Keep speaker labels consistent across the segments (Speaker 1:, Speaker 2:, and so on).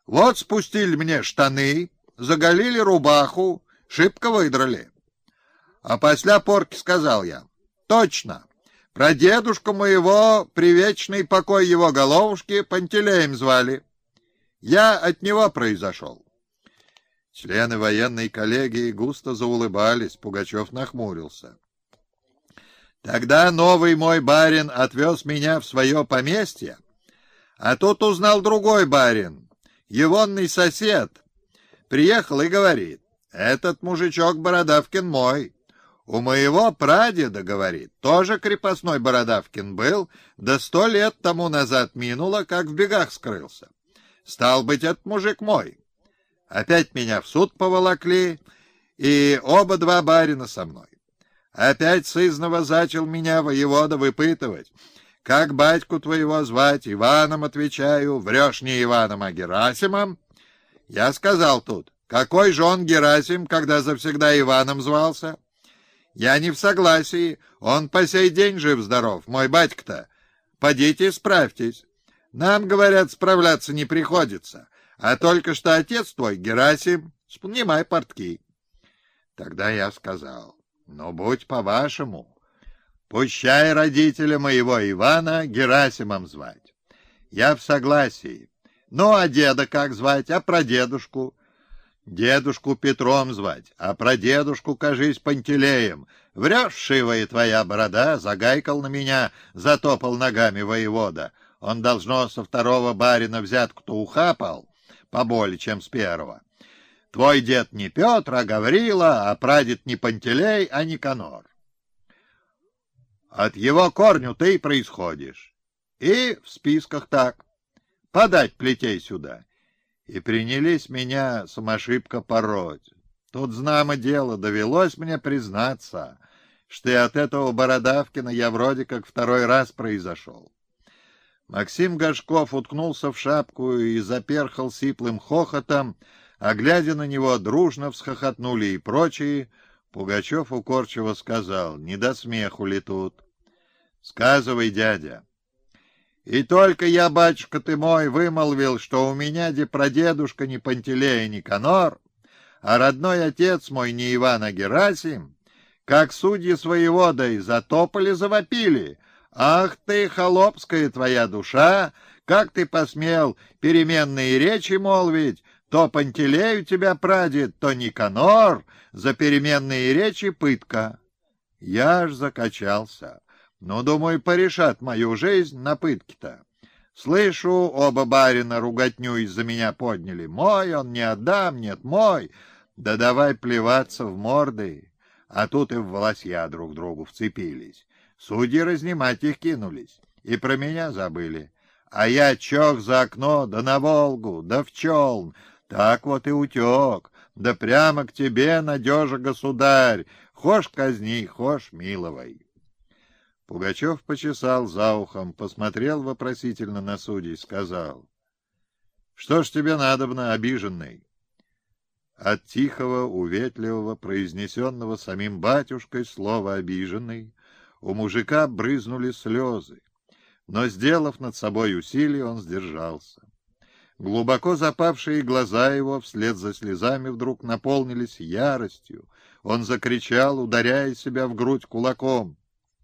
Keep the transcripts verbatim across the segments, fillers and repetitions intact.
Speaker 1: Вот спустили мне штаны, заголили рубаху, шибко выдрали. А после порки сказал я: точно, про дедушку моего, привечный покой его головушки, Пантелеем звали. Я от него произошел. Члены военной коллегии густо заулыбались, Пугачев нахмурился. Тогда новый мой барин отвез меня в свое поместье, а тут узнал другой барин, егонный сосед. Приехал и говорит: этот мужичок Бородавкин мой. У моего прадеда, говорит, тоже крепостной Бородавкин был, да сто лет тому назад минуло, как в бегах скрылся. Стал быть, этот мужик мой. Опять меня в суд поволокли, и оба два барина со мной. Опять сызнова зачал меня воевода выпытывать. Как батьку твоего звать? Иваном, отвечаю. Врешь не Иваном, а Герасимом. Я сказал тут: какой же он Герасим, когда завсегда Иваном звался? Я не в согласии. Он по сей день жив-здоров, мой батька-то. Подите справьтесь. Нам, говорят, справляться не приходится, а только что отец твой, Герасим, снимай портки. Тогда я сказал: ну, будь по-вашему, пущай родителя моего Ивана Герасимом звать. Я в согласии. Ну, а деда как звать, а прадедушку? Дедушку Петром звать, а прадедушку, кажись, Пантелеем. Врешь, шивая твоя борода, загайкал на меня, затопал ногами воевода. Он, должно, со второго барина взятку-то ухапал, поболее, чем с первого. Твой дед не Петр, а Гаврила, а прадед не Пантелей, а Никанор. От его корню ты и происходишь. И в списках так. Подать плетей сюда. И принялись меня самошибко пороть. Тут, знамо дело, довелось мне признаться, что и от этого Бородавкина я вроде как второй раз произошел. Максим Горшков уткнулся в шапку и заперхал сиплым хохотом, а, глядя на него, дружно всхохотнули и прочие. Пугачев укорчиво сказал: не до смеху ли тут? Сказывай, дядя. И только я, батюшка ты мой, вымолвил, что у меня де прадедушка не Пантелей, а Никанор, а родной отец мой не Иван, а Герасим, как судьи с воеводой затопали-завопили: ах ты, холопская твоя душа, как ты посмел переменные речи молвить, то Пантелей у тебя прадед, то Никанор, за переменные речи пытка. Я аж закачался. Ну, думаю, порешат мою жизнь на пытки-то. Слышу, оба барина руготню из-за меня подняли. Мой он, не отдам, нет, мой. Да давай плеваться в морды. А тут и в волосья друг другу вцепились. Судьи разнимать их кинулись. И про меня забыли. А я чох за окно, да на Волгу, да в Челн. Так вот и утек. Да прямо к тебе, надежа, государь. Хошь казни, хошь миловай. Пугачев почесал за ухом, посмотрел вопросительно на судей, сказал: что ж тебе надобно, обиженный? От тихого, уветливого, произнесенного самим батюшкой слова «обиженный» у мужика брызнули слезы, но, сделав над собой усилие, он сдержался. Глубоко запавшие глаза его вслед за слезами вдруг наполнились яростью. Он закричал, ударяя себя в грудь кулаком: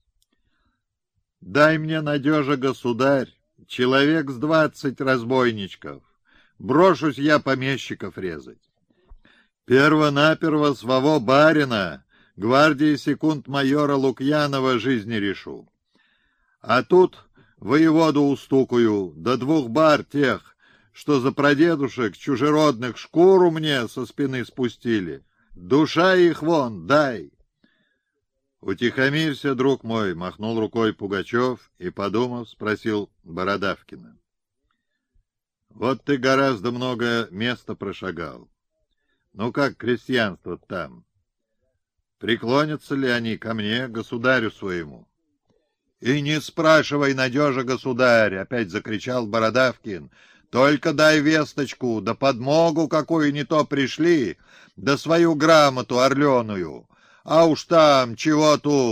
Speaker 1: дай мне, надежа, государь, человек с двадцать разбойничков. Брошусь я помещиков резать. Первонаперво своего барина, гвардии секунд-майора Лукьянова, жизни решу. А тут воеводу устукаю, до двух бар тех, что за прадедушек чужеродных шкуру мне со спины спустили. Душа их вон, дай. «Утихомирься, друг мой», — махнул рукой Пугачев и, подумав, спросил Бородавкина: вот ты гораздо много места прошагал. Ну как крестьянство там? Преклонятся ли они ко мне, государю своему? И не спрашивай, надежа, государь, — опять закричал Бородавкин. Только дай весточку, да подмогу какую не то пришли, да свою грамоту орленую. А уж там, чего тут,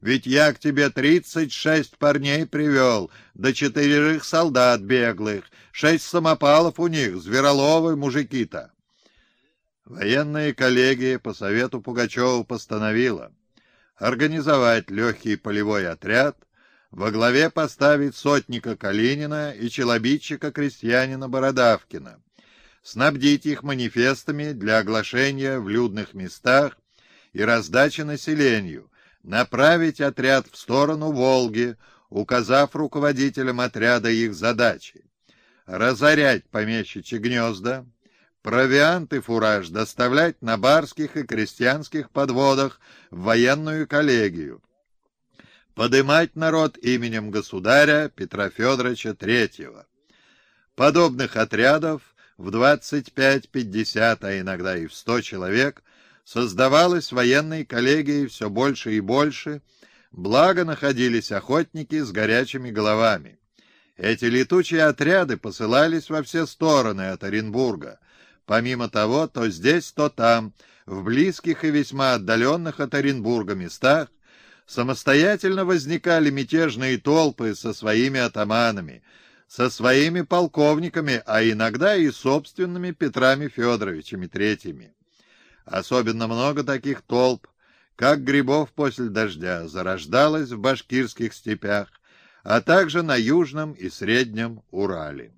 Speaker 1: Ведь я к тебе тридцать шесть парней привел, да четырех солдат беглых, шесть самопалов у них, звероловы мужики-то. Военная коллегия по совету Пугачева постановила организовать легкий полевой отряд, во главе поставить сотника Калинина и челобитчика-крестьянина Бородавкина, снабдить их манифестами для оглашения в людных местах и раздачи населению, направить отряд в сторону Волги, указав руководителям отряда их задачи: разорять помещичьи гнезда, провиант и фураж доставлять на барских и крестьянских подводах в военную коллегию, подымать народ именем государя Петра Федоровича Третьего. Подобных отрядов в двадцать пять, пятьдесят, а иногда и в сто человек создавалось военной коллегией все больше и больше, благо находились охотники с горячими головами. Эти летучие отряды посылались во все стороны от Оренбурга. Помимо того, то здесь, то там, в близких и весьма отдаленных от Оренбурга местах, самостоятельно возникали мятежные толпы со своими атаманами, со своими полковниками, а иногда и собственными Петрами Федоровичами Третьими. Особенно много таких толп, как грибов после дождя, зарождалось в башкирских степях, а также на Южном и Среднем Урале.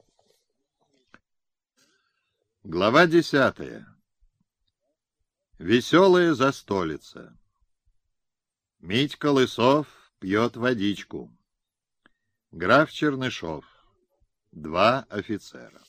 Speaker 1: Глава десятая. Веселая застолица. Митька Лысов пьет водичку. Граф Чернышов. Два офицера.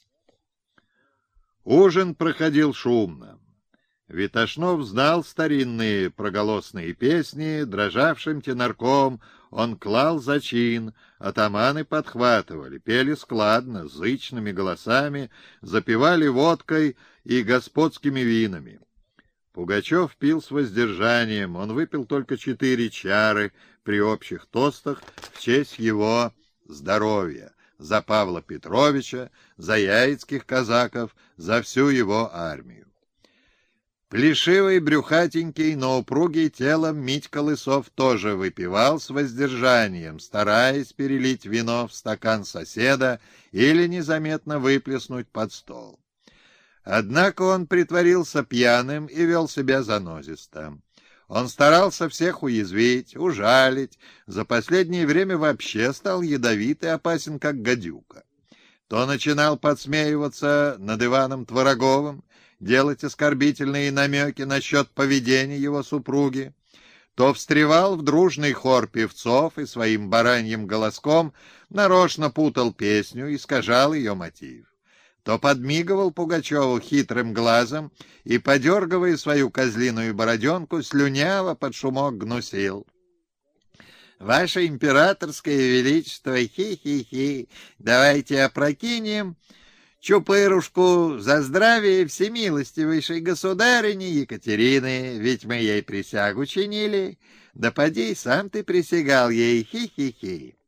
Speaker 1: Ужин проходил шумно. Витошнов знал старинные проголосные песни, дрожавшим тенорком он клал зачин, атаманы подхватывали, пели складно, зычными голосами, запивали водкой и господскими винами. Пугачев пил с воздержанием, он выпил только четыре чары при общих тостах в честь его здоровья, за Павла Петровича, за яицких казаков, за всю его армию. Плешивый, брюхатенький, но упругий телом Митька Лысов тоже выпивал с воздержанием, стараясь перелить вино в стакан соседа или незаметно выплеснуть под стол. Однако он притворился пьяным и вел себя занозисто. Он старался всех уязвить, ужалить, за последнее время вообще стал ядовит и опасен, как гадюка. То начинал подсмеиваться над Иваном Твороговым, делать оскорбительные намеки насчет поведения его супруги, то встревал в дружный хор певцов и своим бараньим голоском нарочно путал песню, искажал ее мотив, то подмигивал Пугачеву хитрым глазом и, подергивая свою козлиную бороденку, слюняво под шумок гнусил: «Ваше императорское величество, хи-хи-хи, давайте опрокинем чупырушку за здравие всемилостивейшей государыни Екатерины, ведь мы ей присягу чинили. Да поди, сам ты присягал ей, хи-хи-хи».